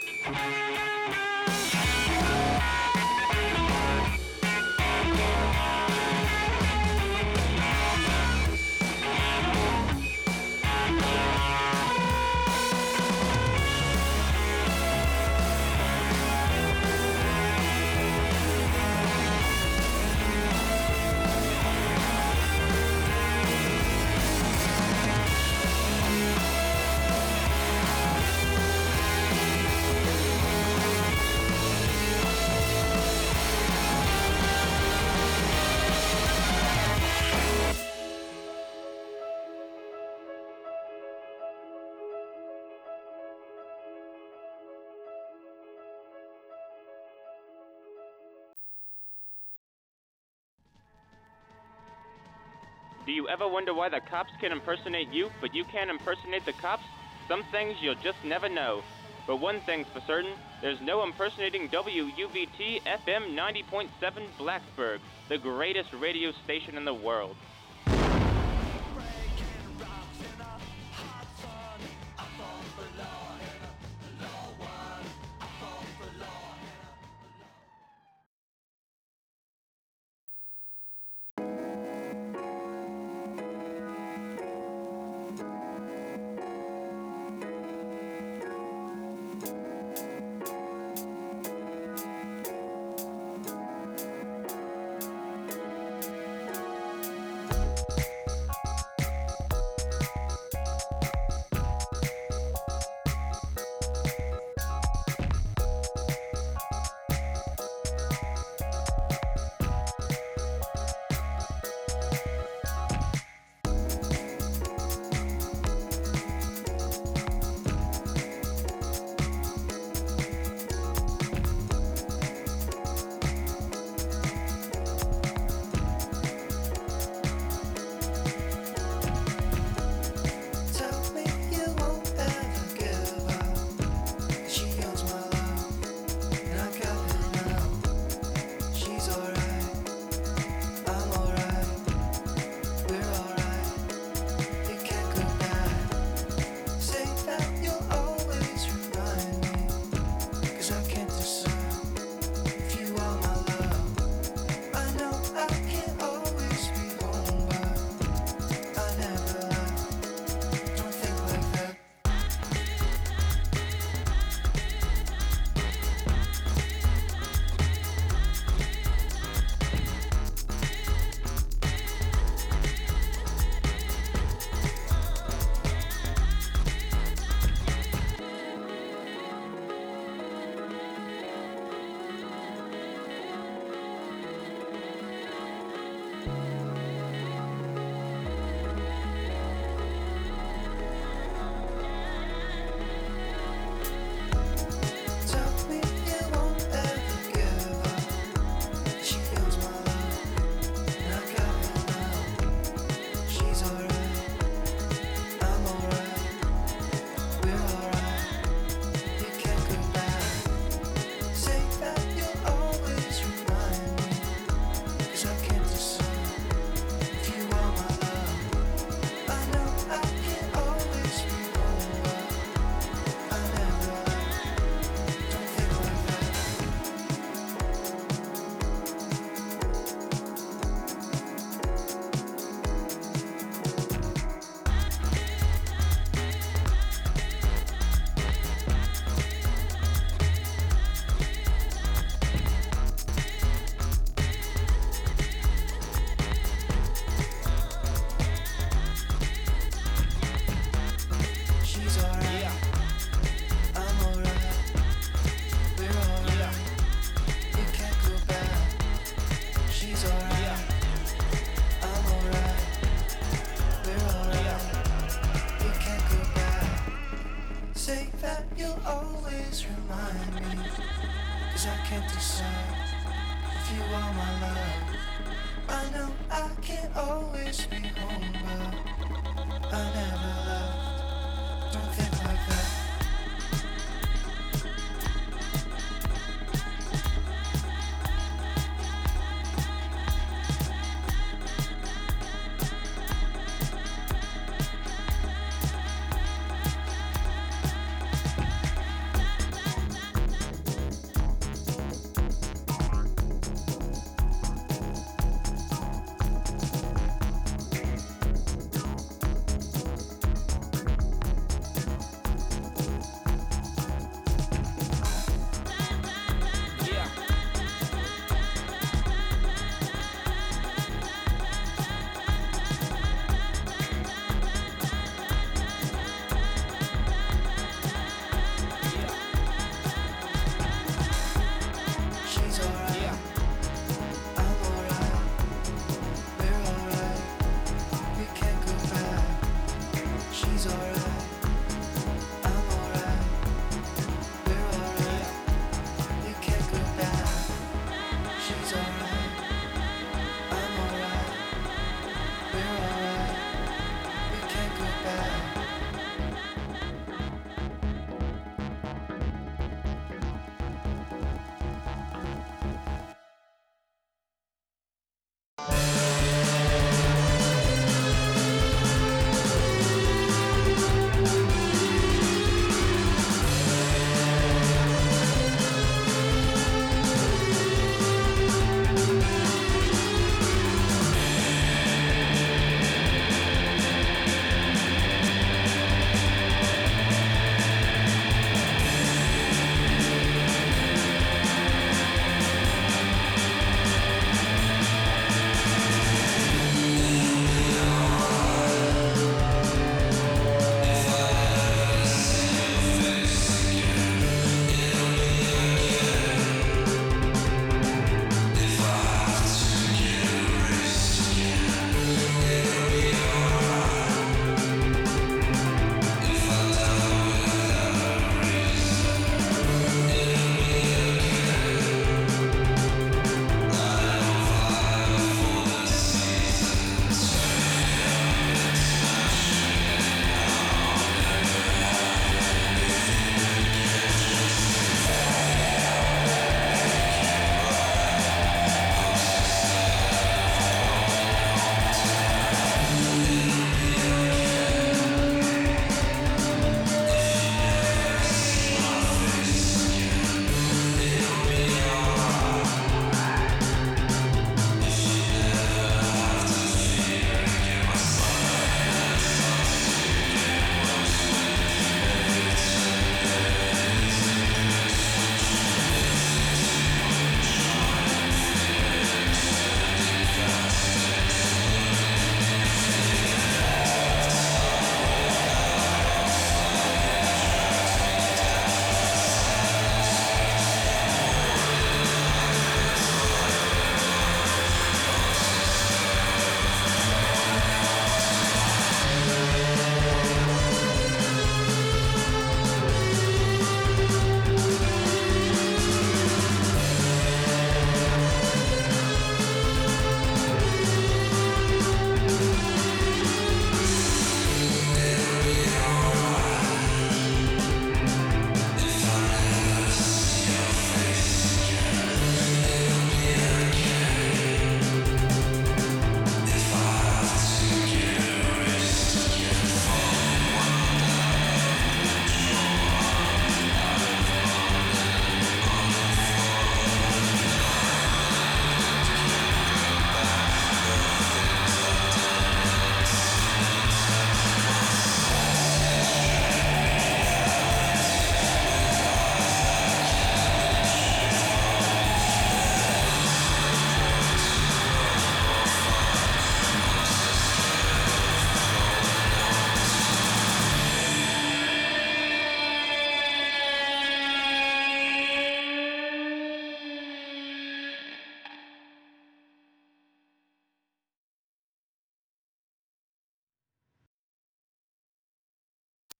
Do you ever wonder why the cops can impersonate you, but you can't impersonate the cops? Some things you'll just never know. But one thing's for certain, there's no impersonating WUVT FM 90.7 Blacksburg, the greatest radio station in the world.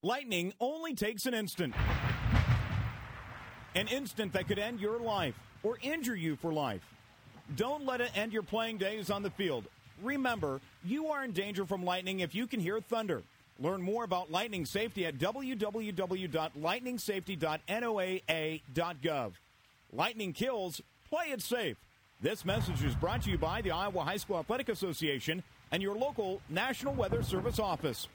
Lightning only takes an instant. An instant that could end your life or injure you for life. Don't let it end your playing days on the field. Remember, you are in danger from lightning if you can hear thunder. Learn more about lightning safety at www.lightningsafety.noaa.gov. Lightning kills, play it safe. This message is brought to you by the Iowa High School Athletic Association and your local National Weather Service office.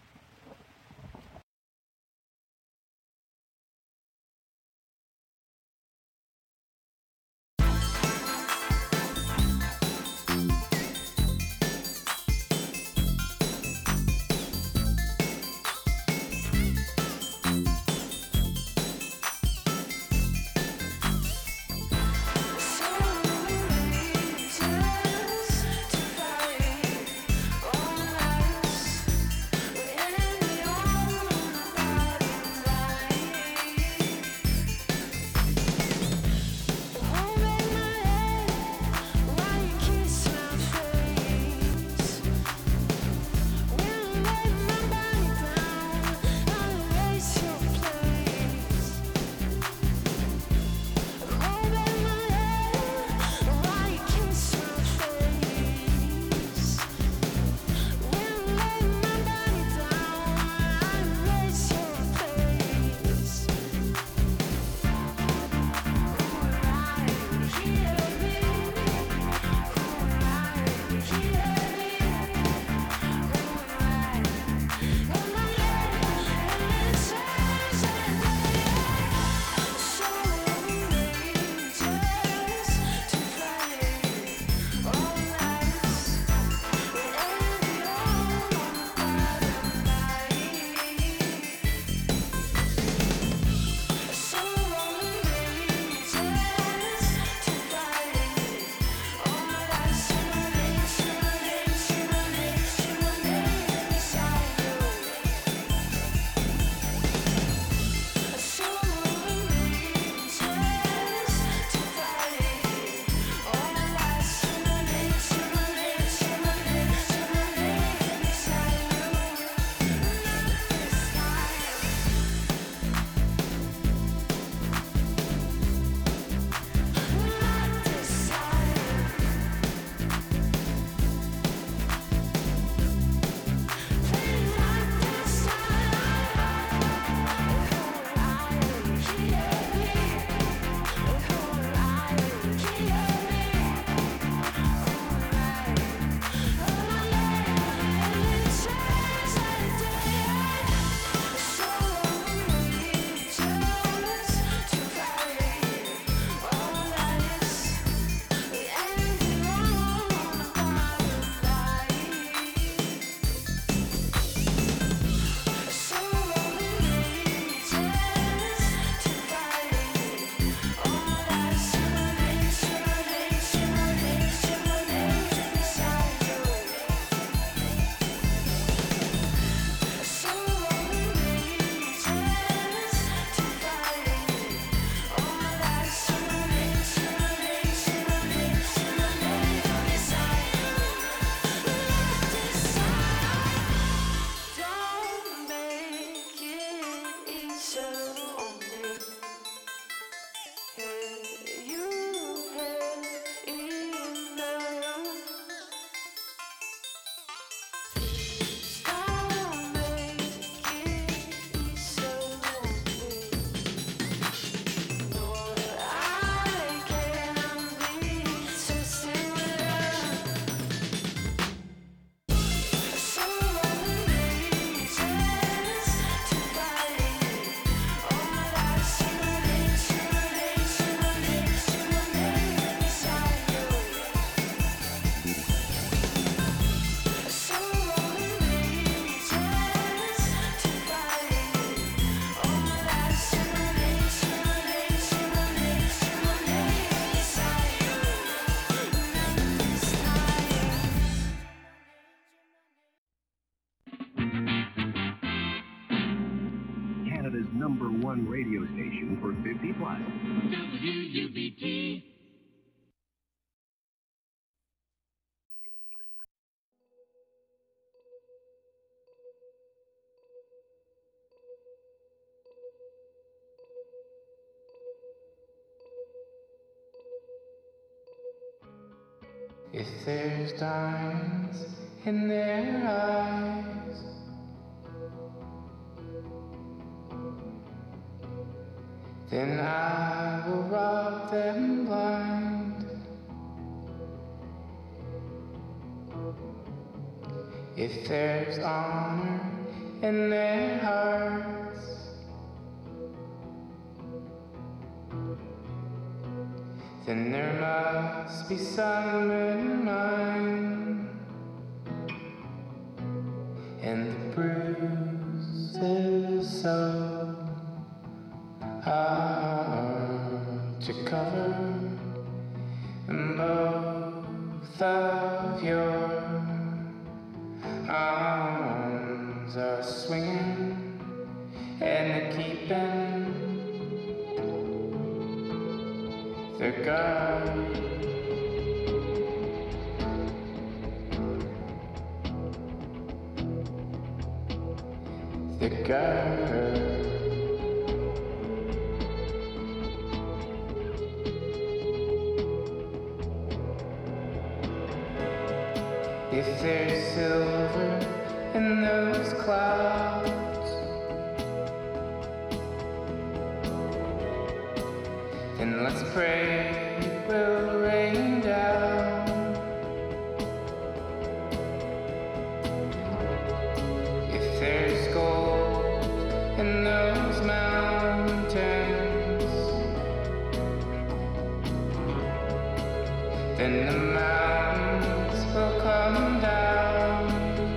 #1 radio station for 50 plus. WUBT. If there's diamonds in their eyes, then I will rob them blind. If there's honor in their hearts, then there must be some in mine. And the bruises so hard to cover, and both of your arms are swinging and they're keeping the guard. The guard. If there's silver in those clouds, then let's pray it will rain down. If there's gold in those mountains, then the mountains will come down,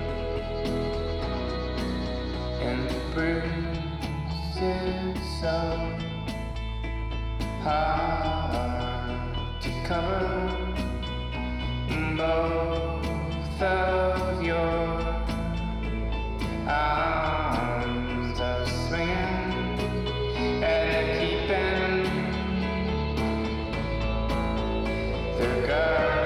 and the bruises so hard to cover, both of your arms are swinging and they're keeping their guard.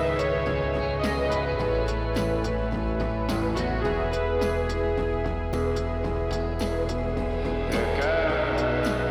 Their guard.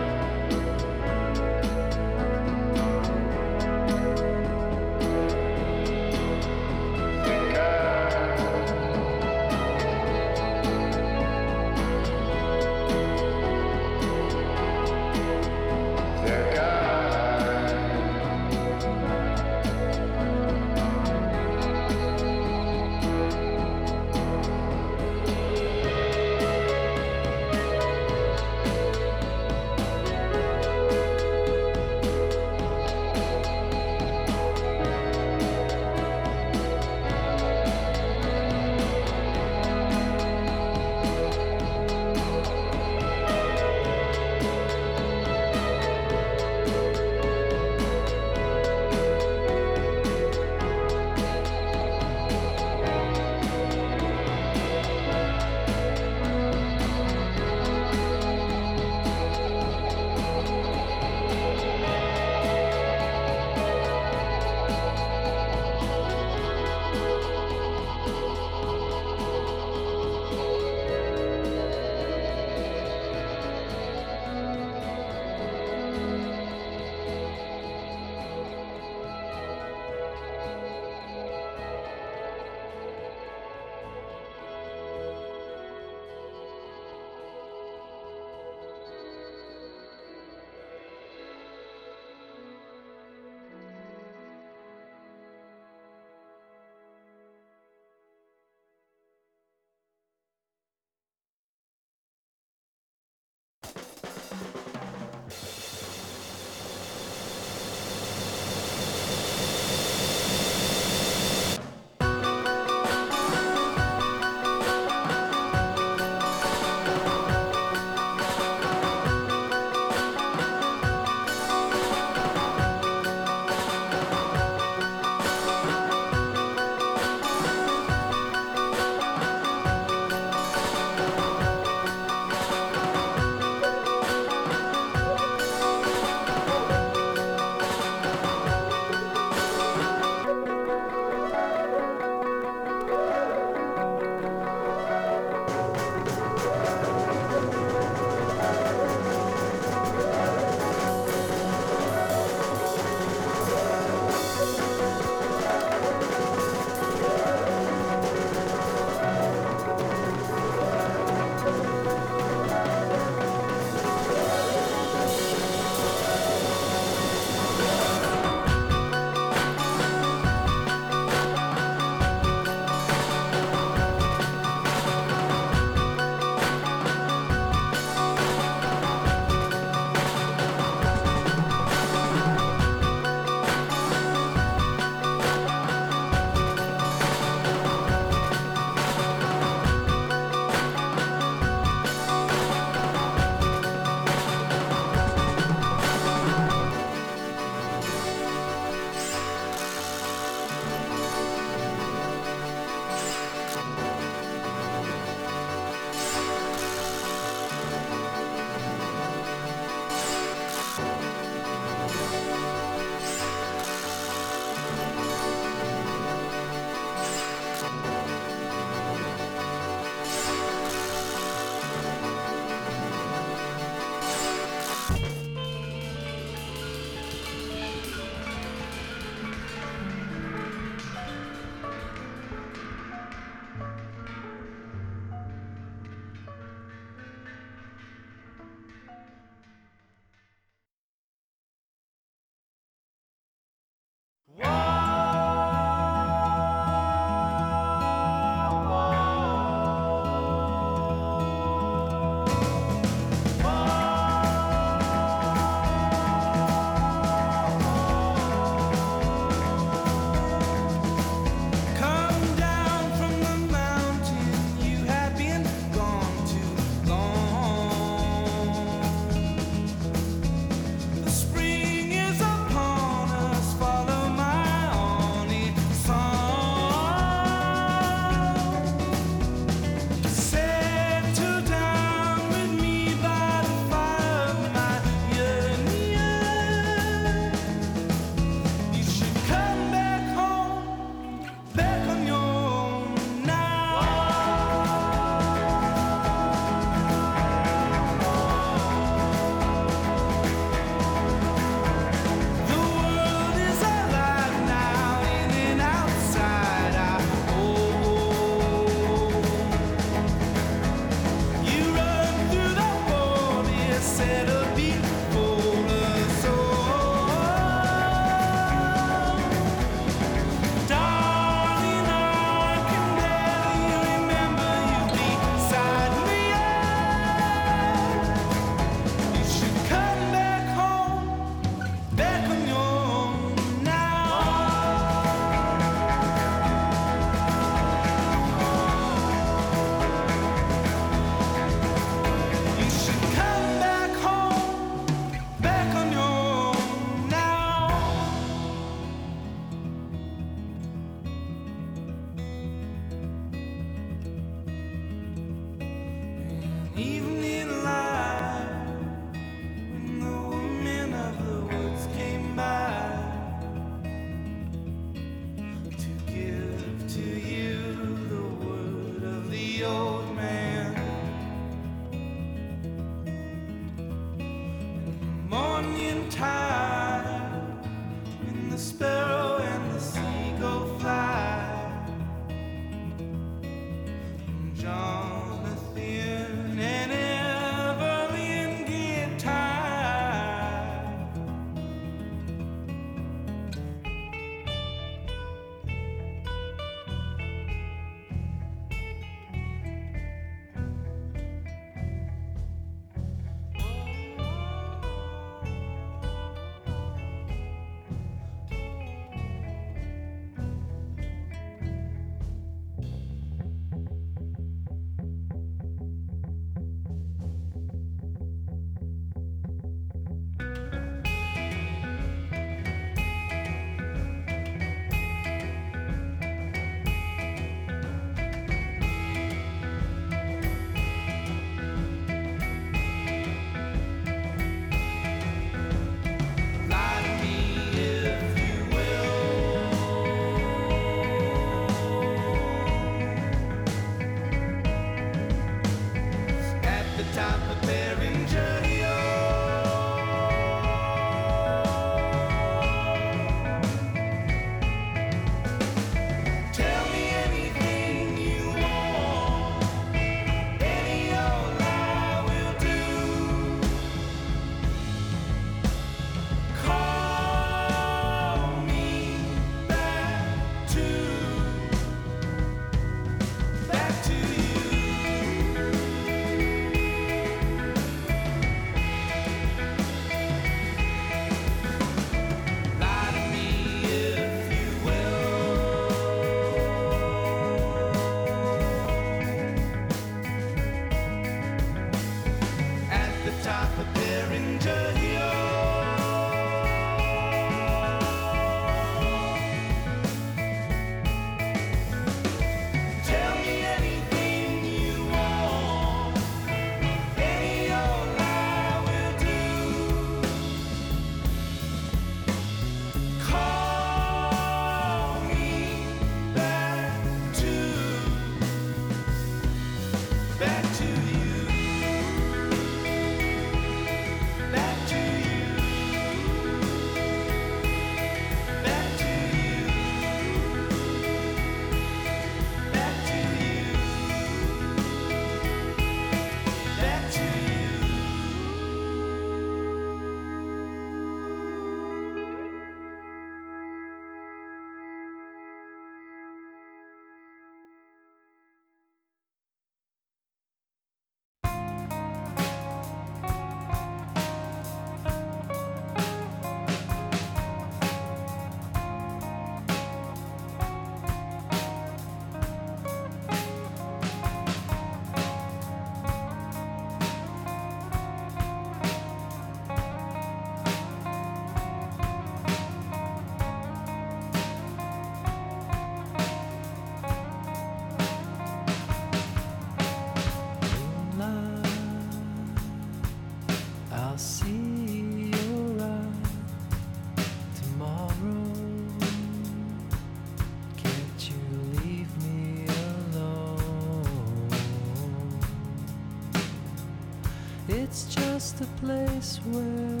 just a place where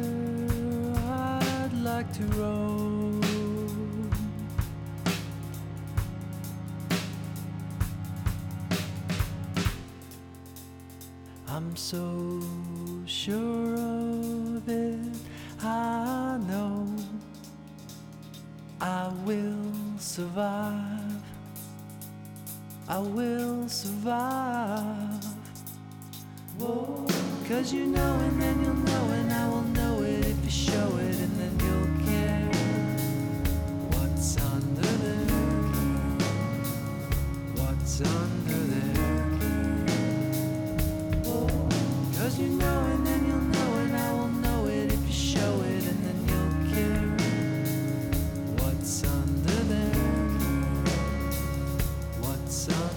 I'd like to roam. I'm so sure of it, I know I will survive. I will survive. Whoa. 'Cause you know and then you'll know and I will know it if you show it and then you'll care what's under there. What's under there. Whoa. 'Cause you know and then you'll know and I will know it if you show it and then you'll care what's under there. What's under there.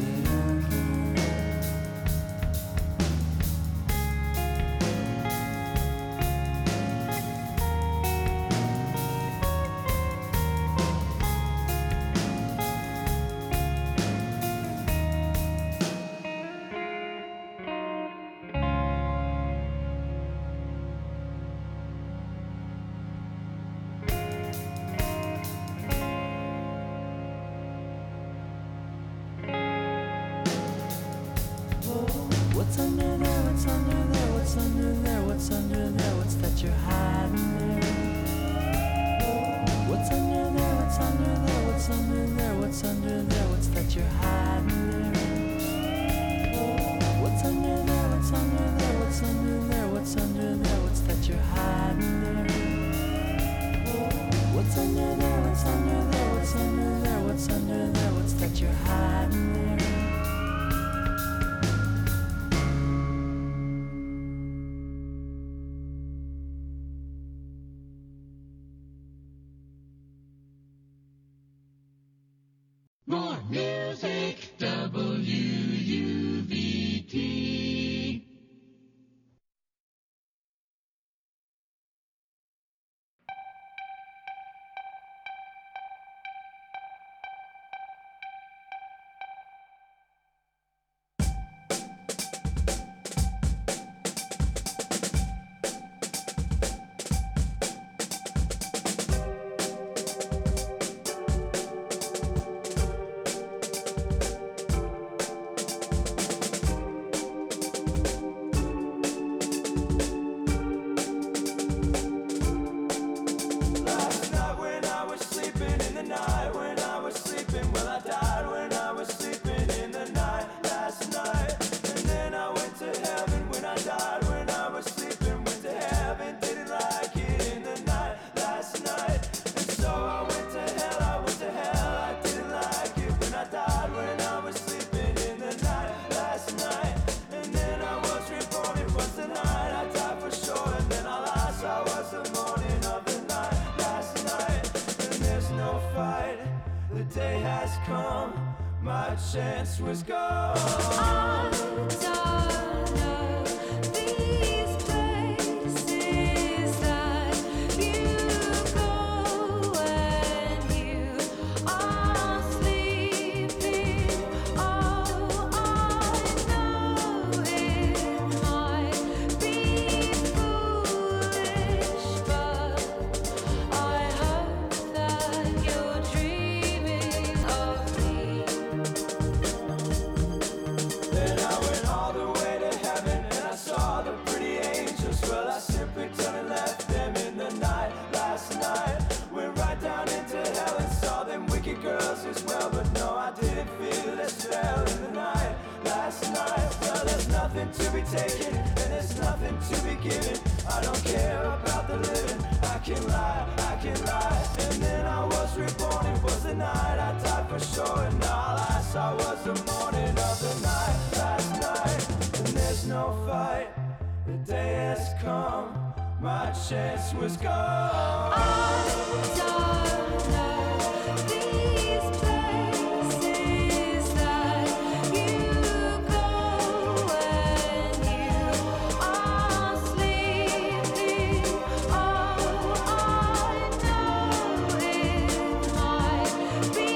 What's under there? What's under there? What's under there? What's under there? What's that you're hiding there? What's under there? What's under there? What's under there? What's under there? What's that you're hiding there? What's under there? What's under there? What's under there? What's under there? What's that you're hiding there? What's under there? What's under there? What's under there? What's under there? What's that you're hiding there? More music, WUVT. chance was gone. I don't know these places that you go when you are sleeping. Oh, I know it might be foolish, but I hope that you're dreaming of me. Then I went all the way to heaven and I saw the pretty angels. Well, I simply turned and left them in the night last night. Went right down into hell and saw them wicked girls as well. But no, I didn't feel their spell in the night last night. Well, there's nothing to be taken and there's nothing to be given. I don't care about the living. I can lie. And then I was reborn. It was the night I died for sure. And all I saw was the morning of the night last night. And there's no fight. The day has come. My chance was gone. I don't know these places that you go when you are sleeping. Oh, I know it might be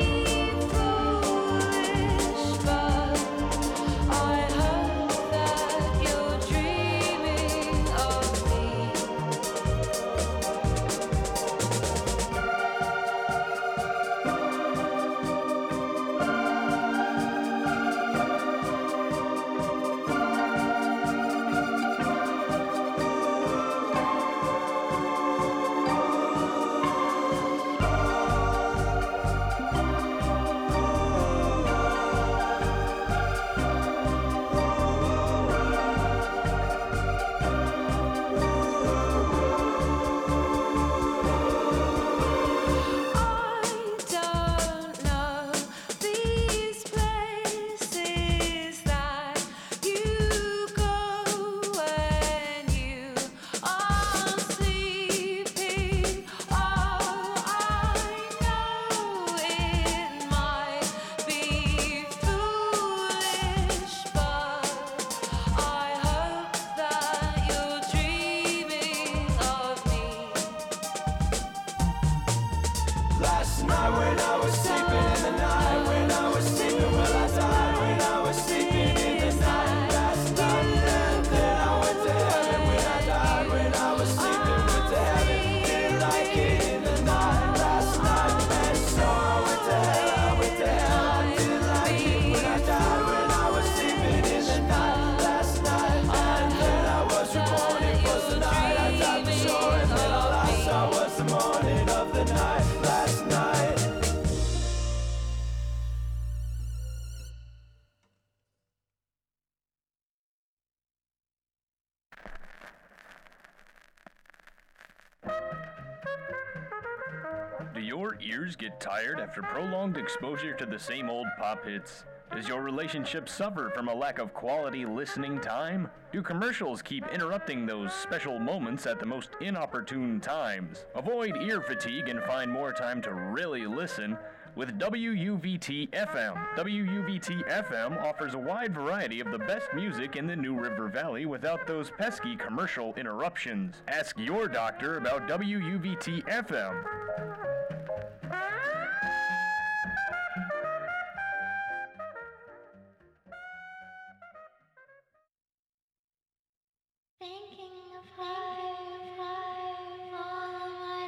foolish, but I hope that you're dreaming Do your ears get tired after prolonged exposure to the same old pop hits? Does your relationship suffer from a lack of quality listening time? Do commercials keep interrupting those special moments at the most inopportune times? Avoid ear fatigue and find more time to really listen with WUVT-FM. WUVT-FM offers a wide variety of the best music in the New River Valley without those pesky commercial interruptions. Ask your doctor about WUVT-FM. Thinking of her all my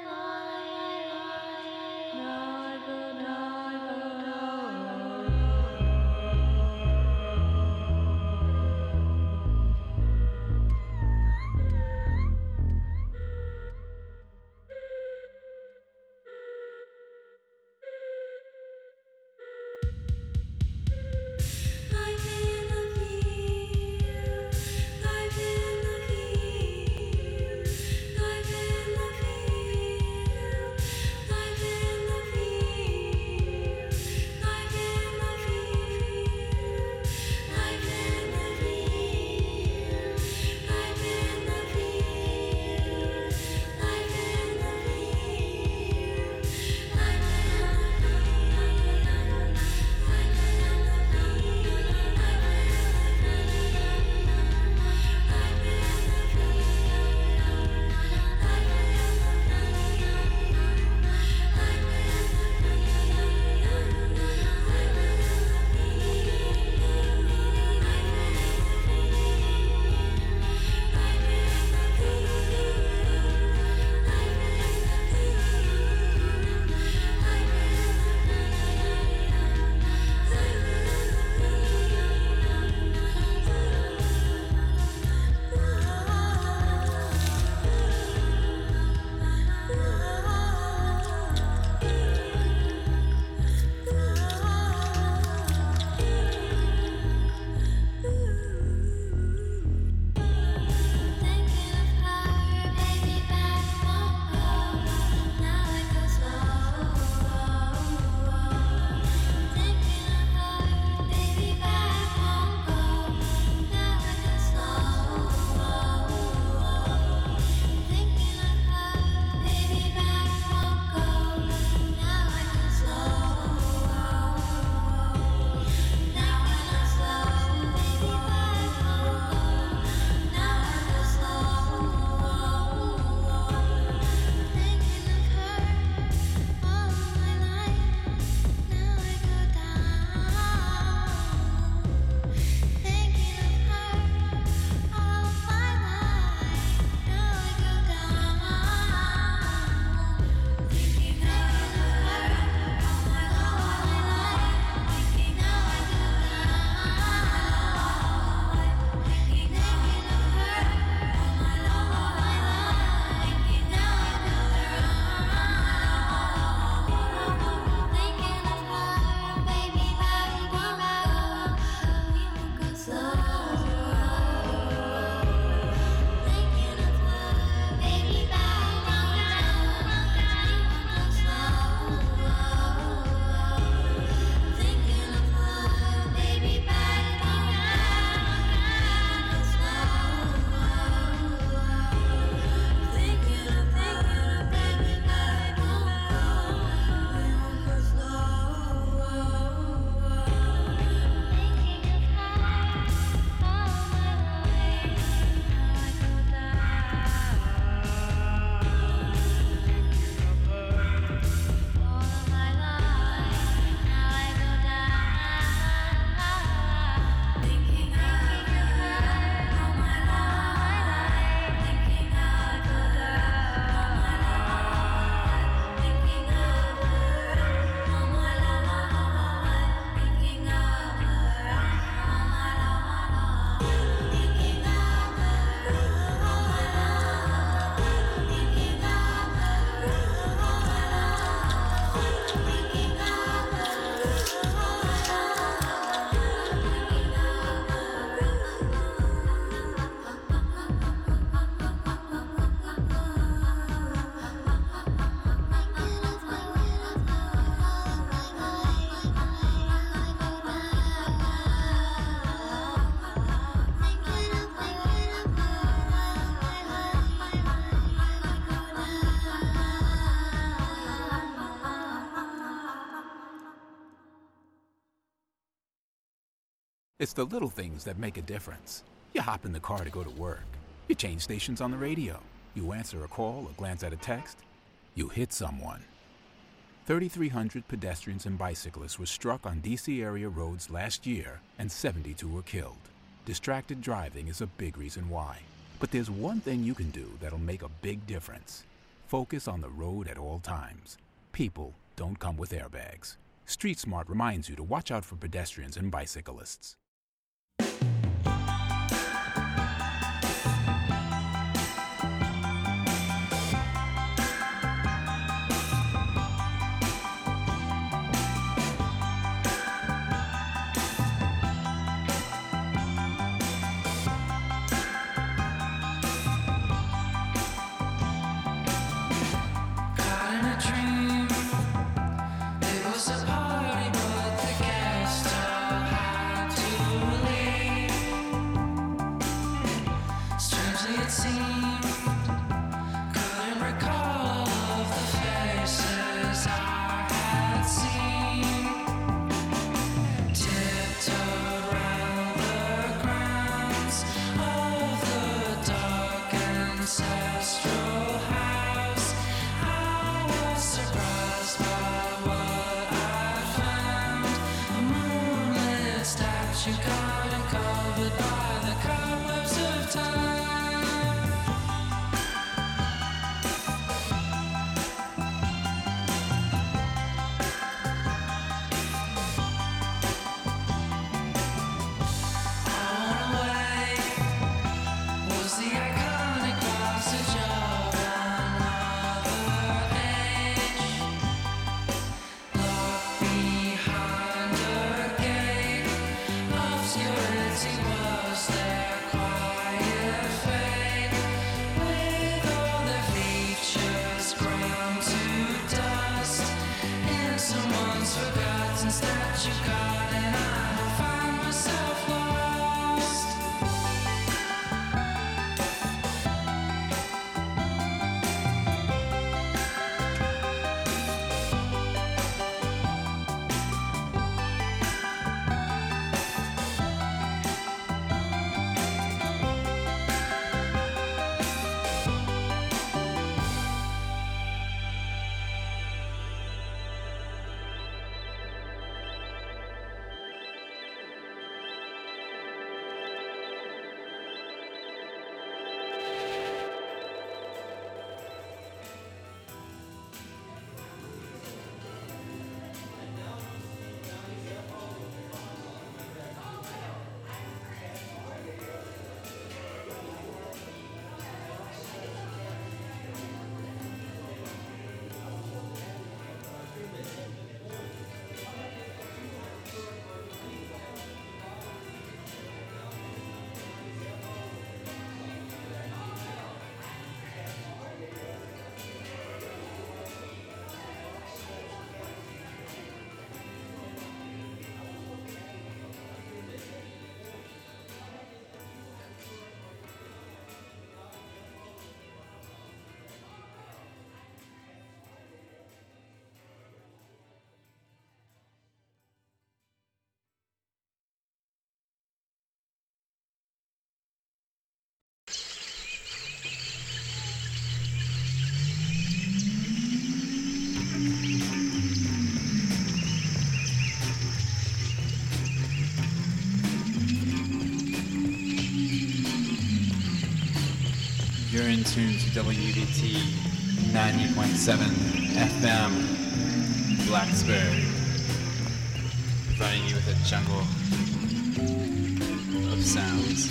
It's the little things that make a difference. You hop in the car to go to work. You change stations on the radio. You answer a call or glance at a text. You hit someone. 3,300 pedestrians and bicyclists were struck on D.C. area roads last year, and 72 were killed. Distracted driving is a big reason why. But there's one thing you can do that'll make a big difference. Focus on the road at all times. People don't come with airbags. Street Smart reminds you to watch out for pedestrians and bicyclists. You're in tune to WBT 90.7 FM, Blacksburg, providing you with a jungle of sounds.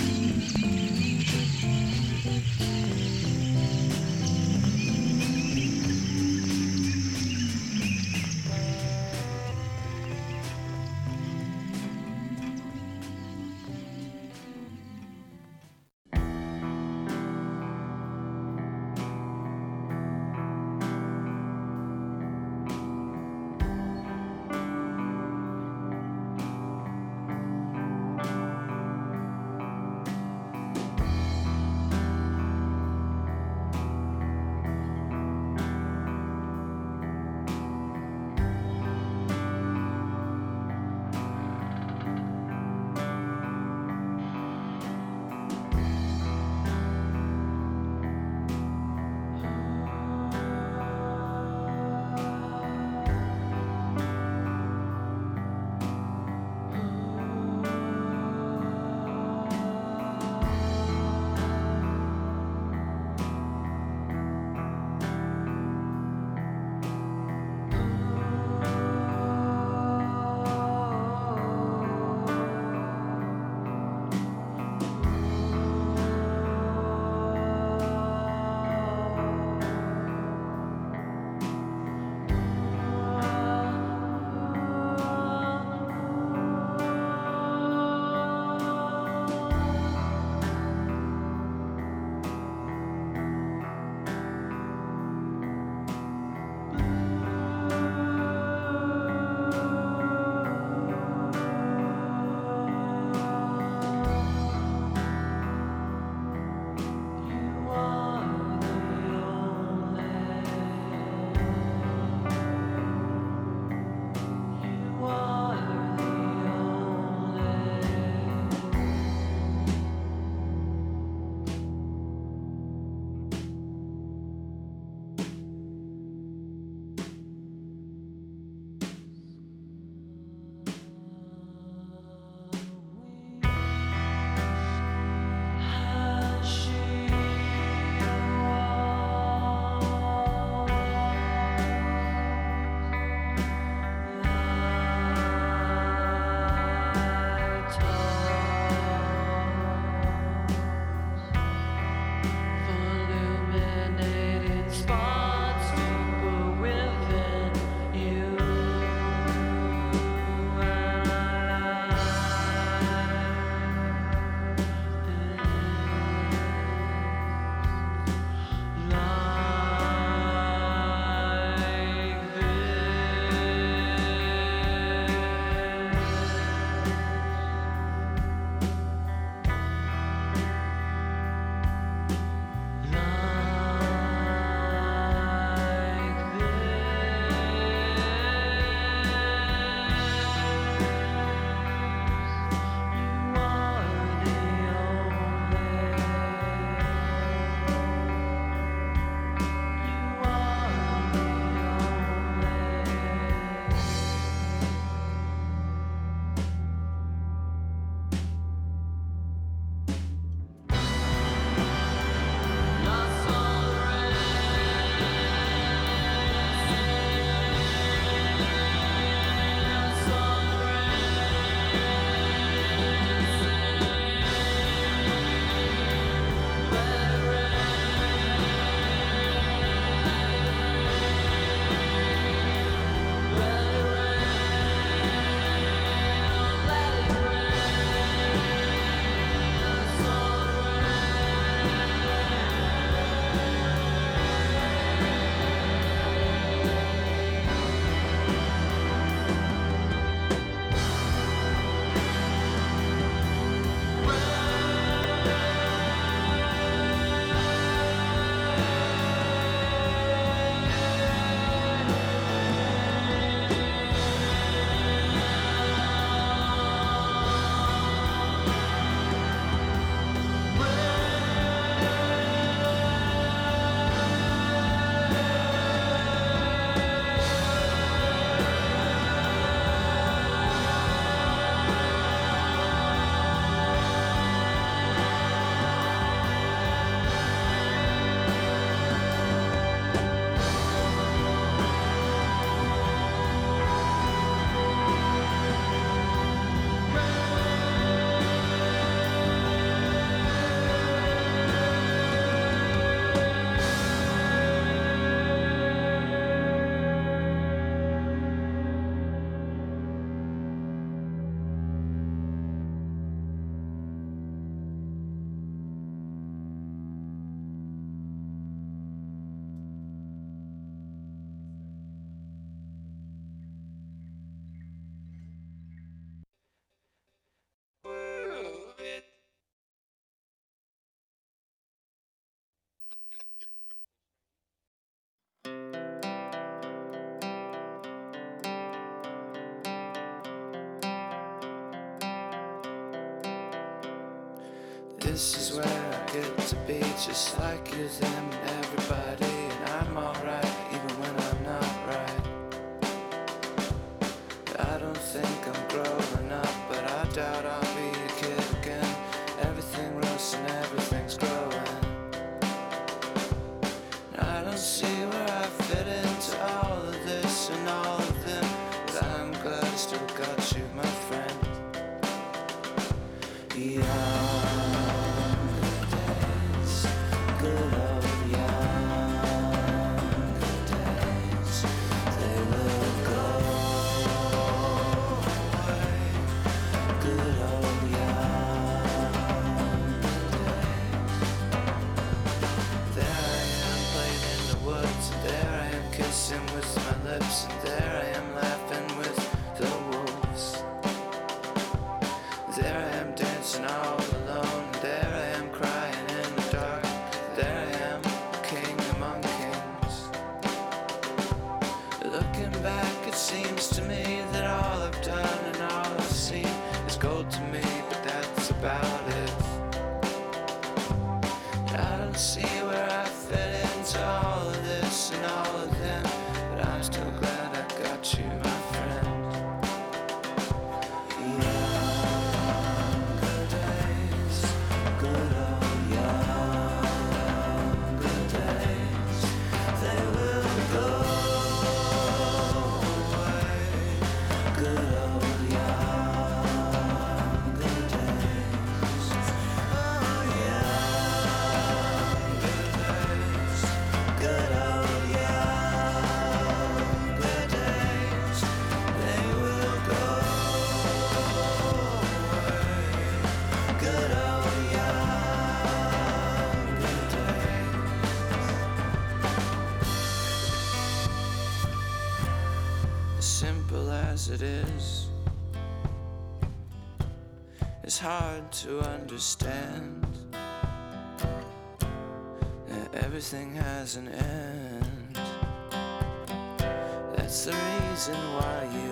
This is where I get to be just like you, them, and everybody. And I'm alright, even when I'm not right. I don't think I'm growing up, but I doubt I'll be a kid again. Everything rust and everything's growing. And I don't see where I fit into all of this and all of them, but I'm glad I still got you, my friend. Good old younger days, they will go away. Good old younger days. There I am playing in the woods, and there I am kissing with my lips, and there I am laughing with the wolves. There I am dancing all alone, and there I am crying in the dark. There I am, king among kings. Looking back, it seems to me that all I've done and all I've seen is gold to me, but that's about it. And I don't see where I fit into all of this and all of them, but I'm still glad I got you, my friend. Younger days, good old younger days, they will go away. Good old younger days, oh younger days, good old younger days, they will go away. Good old younger days. As simple as it is, it's hard to understand that everything has an end. That's the reason why you